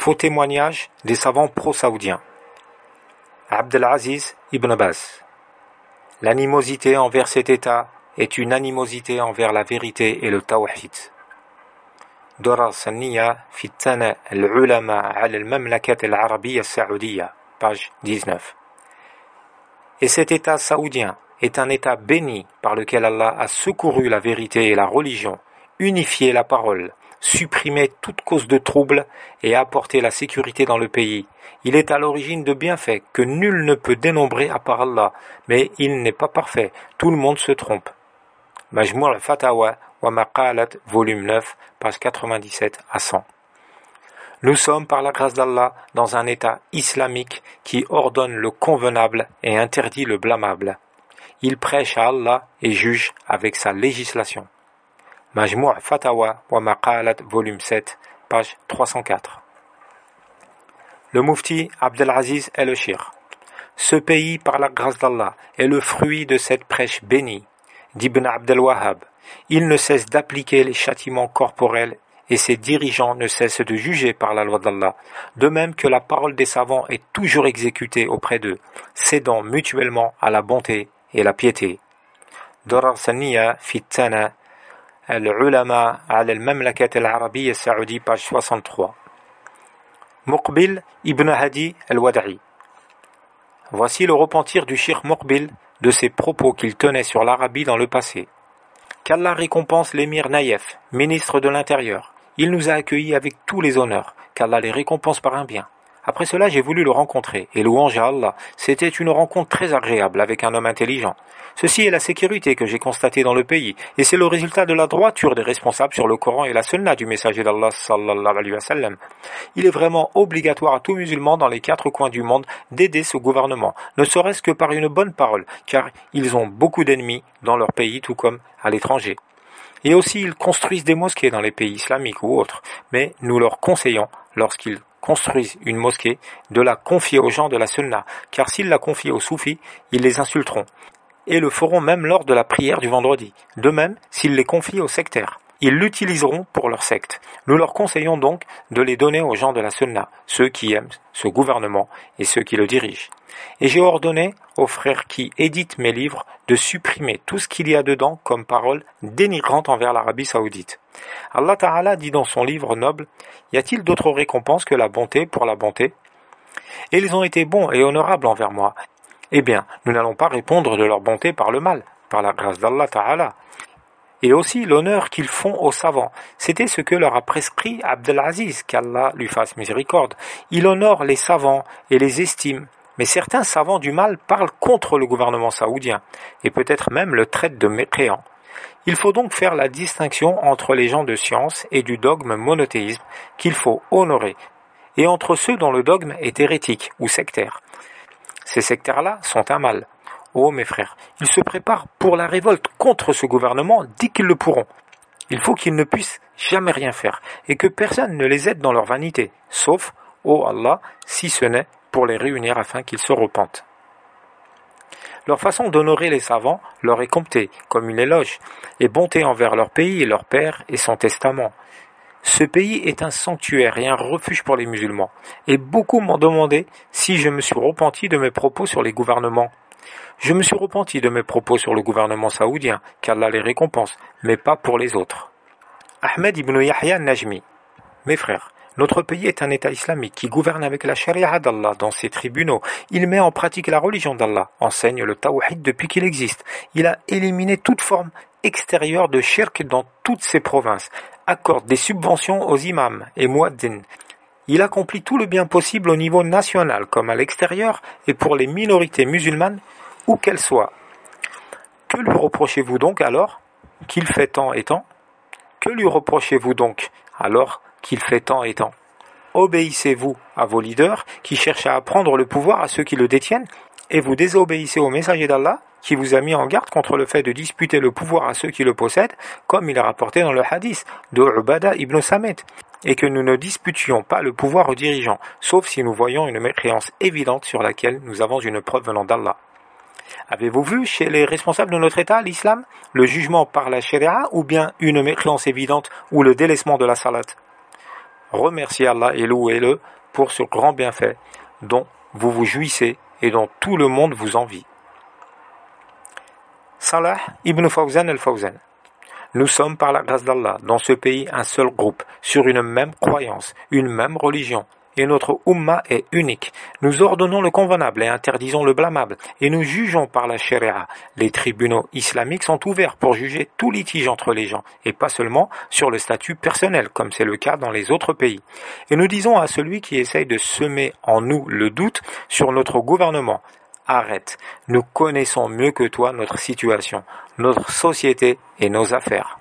Faux témoignage des savants pro-saoudiens. Abdelaziz Ibn Baz. L'animosité envers cet État est une animosité envers la vérité et le tawhid. Durar Sanniya fi Thana al-Ulama ala al-Mamlakat al-Arabiyya al-Saoudiyya, page 19. Et cet État saoudien est un État béni par lequel Allah a secouru la vérité et la religion, unifié la parole, supprimé toute cause de trouble et apporté la sécurité dans le pays. Il est à l'origine de bienfaits que nul ne peut dénombrer à part Allah, mais il n'est pas parfait, tout le monde se trompe. Majmou' al-Fatawa wa Maqalat, volume 9, page 97 à 100. Nous sommes, par la grâce d'Allah, dans un État islamique qui ordonne le convenable et interdit le blâmable. Il prêche à Allah et juge avec sa législation. Majmou' Fatawa wa Maqalat, volume 7, page 304. Le Mufti Abdelaziz El-Shir. Ce pays, par la grâce d'Allah, est le fruit de cette prêche bénie d'Ibn Abdel Wahhab. Il ne cesse d'appliquer les châtiments corporels et ses dirigeants ne cessent de juger par la loi d'Allah, de même que la parole des savants est toujours exécutée auprès d'eux, cédant mutuellement à la bonté et la piété. Durar Sanniya fi Thana al-Ulama ala al-Mamlakat al-Arabiyya al-Saoudi, page 63. Muqbil ibn Hadi al-Wada'i. Voici le repentir du Cheikh Muqbil de ses propos qu'il tenait sur l'Arabie dans le passé. Qu'Allah récompense l'émir Naïef, ministre de l'Intérieur. Il nous a accueillis avec tous les honneurs, qu'Allah les récompense par un bien. Après cela, j'ai voulu le rencontrer, et louange à Allah, c'était une rencontre très agréable avec un homme intelligent. Ceci est la sécurité que j'ai constatée dans le pays, et c'est le résultat de la droiture des responsables sur le Coran et la Sunna du messager d'Allah sallallahu alayhi wa sallam. Il est vraiment obligatoire à tout musulman dans les 4 coins du monde d'aider ce gouvernement, ne serait-ce que par une bonne parole, car ils ont beaucoup d'ennemis dans leur pays tout comme à l'étranger. Et aussi ils construisent des mosquées dans les pays islamiques ou autres, mais nous leur conseillons, lorsqu'ils construisent une mosquée, de la confier aux gens de la Sunna, car s'ils la confient aux soufis, ils les insulteront, et le feront même lors de la prière du vendredi. De même, s'ils les confient aux sectaires, ils l'utiliseront pour leur secte. Nous leur conseillons donc de les donner aux gens de la Sunna, ceux qui aiment ce gouvernement et ceux qui le dirigent. Et j'ai ordonné aux frères qui éditent mes livres de supprimer tout ce qu'il y a dedans comme parole dénigrante envers l'Arabie Saoudite. Allah Ta'ala dit dans son livre noble, « Y a-t-il d'autre récompense que la bonté pour la bonté ? Et ils ont été bons et honorables envers moi. Eh bien, nous n'allons pas répondre de leur bonté par le mal, par la grâce d'Allah Ta'ala. » Et aussi l'honneur qu'ils font aux savants. C'était ce que leur a prescrit Abdelaziz, qu'Allah lui fasse miséricorde. Il honore les savants et les estime. Mais certains savants du mal parlent contre le gouvernement saoudien, et peut-être même le traitent de mécréant. Il faut donc faire la distinction entre les gens de science et du dogme monothéisme qu'il faut honorer, et entre ceux dont le dogme est hérétique ou sectaire. Ces sectaires-là sont un mal. Oh mes frères, ils se préparent pour la révolte contre ce gouvernement dès qu'ils le pourront. Il faut qu'ils ne puissent jamais rien faire, et que personne ne les aide dans leur vanité, sauf, ô Allah, si ce n'est pour les réunir afin qu'ils se repentent. Leur façon d'honorer les savants leur est comptée comme une éloge, et bonté envers leur pays et leur père et son testament. Ce pays est un sanctuaire et un refuge pour les musulmans, et beaucoup m'ont demandé si je me suis repenti de mes propos sur les gouvernements. Je me suis repenti de mes propos sur le gouvernement saoudien, qu'Allah les récompense, mais pas pour les autres. Ahmed ibn Yahya Najmi. Mes frères, notre pays est un État islamique qui gouverne avec la charia d'Allah dans ses tribunaux. Il met en pratique la religion d'Allah, enseigne le tawhid depuis qu'il existe. Il a éliminé toute forme extérieure de shirk dans toutes ses provinces, accorde des subventions aux imams et muaddins. Il accomplit tout le bien possible au niveau national comme à l'extérieur et pour les minorités musulmanes, où qu'elles soient. Que lui reprochez-vous donc alors qu'il fait tant et tant ? Que lui reprochez-vous donc alors qu'il fait tant et tant ? Obéissez-vous à vos leaders qui cherchent à prendre le pouvoir à ceux qui le détiennent et vous désobéissez au messager d'Allah qui vous a mis en garde contre le fait de disputer le pouvoir à ceux qui le possèdent, comme il est rapporté dans le hadith de Ubada ibn Samet, et que nous ne disputions pas le pouvoir aux dirigeants, sauf si nous voyons une mécréance évidente sur laquelle nous avons une preuve venant d'Allah. Avez-vous vu chez les responsables de notre État, l'islam, le jugement par la sharia ou bien une mécréance évidente ou le délaissement de la salat ? Remerciez Allah et louez-le pour ce grand bienfait dont vous vous jouissez et dont tout le monde vous envie. Salah ibn Fawzan al-Fawzan. Nous sommes par la grâce d'Allah dans ce pays un seul groupe, sur une même croyance, une même religion, et notre Ummah est unique. Nous ordonnons le convenable et interdisons le blâmable, et nous jugeons par la Sharia. Les tribunaux islamiques sont ouverts pour juger tout litige entre les gens, et pas seulement sur le statut personnel, comme c'est le cas dans les autres pays. Et nous disons à celui qui essaye de semer en nous le doute sur notre gouvernement: arrête, nous connaissons mieux que toi notre situation, notre société et nos affaires.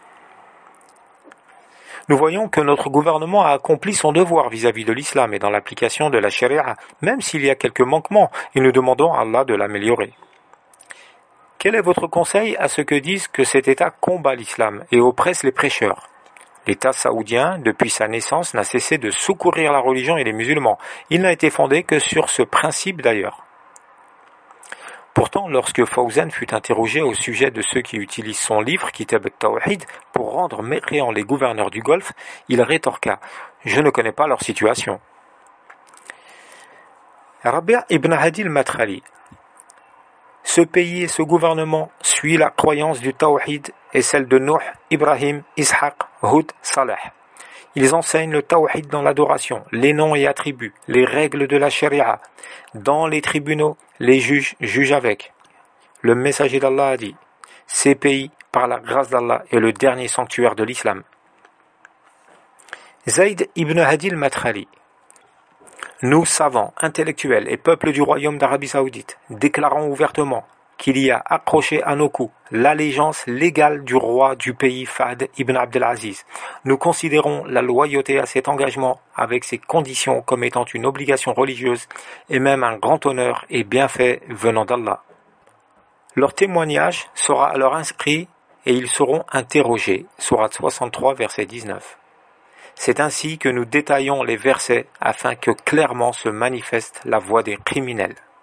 Nous voyons que notre gouvernement a accompli son devoir vis-à-vis de l'islam et dans l'application de la charia, même s'il y a quelques manquements, et nous demandons à Allah de l'améliorer. Quel est votre conseil à ceux que disent que cet État combat l'islam et oppresse les prêcheurs? L'État saoudien, depuis sa naissance, n'a cessé de secourir la religion et les musulmans. Il n'a été fondé que sur ce principe d'ailleurs. Pourtant, lorsque Fawzan fut interrogé au sujet de ceux qui utilisent son livre Kitab al-Tawhid pour rendre mécréants les gouverneurs du Golfe, il rétorqua: « Je ne connais pas leur situation. » Rabi' ibn Hadi al-Madkhali. Ce pays et ce gouvernement suit la croyance du Tawhid et celle de Nuh, Ibrahim, Ishaq, Hud, Saleh. Ils enseignent le tawhid dans l'adoration, les noms et attributs, les règles de la sharia. Dans les tribunaux, les juges jugent avec. Le messager d'Allah a dit: ces pays, par la grâce d'Allah, est le dernier sanctuaire de l'islam. Zayd ibn Hadi al-Madkhali. Nous, savants, intellectuels et peuples du royaume d'Arabie Saoudite, déclarons ouvertement qu'il y a accroché à nos coups l'allégeance légale du roi du pays Fahd ibn Abdelaziz. Nous considérons la loyauté à cet engagement avec ses conditions comme étant une obligation religieuse et même un grand honneur et bienfait venant d'Allah. Leur témoignage sera alors inscrit et ils seront interrogés. Sourate 63, verset 19. C'est ainsi que nous détaillons les versets afin que clairement se manifeste la voie des criminels.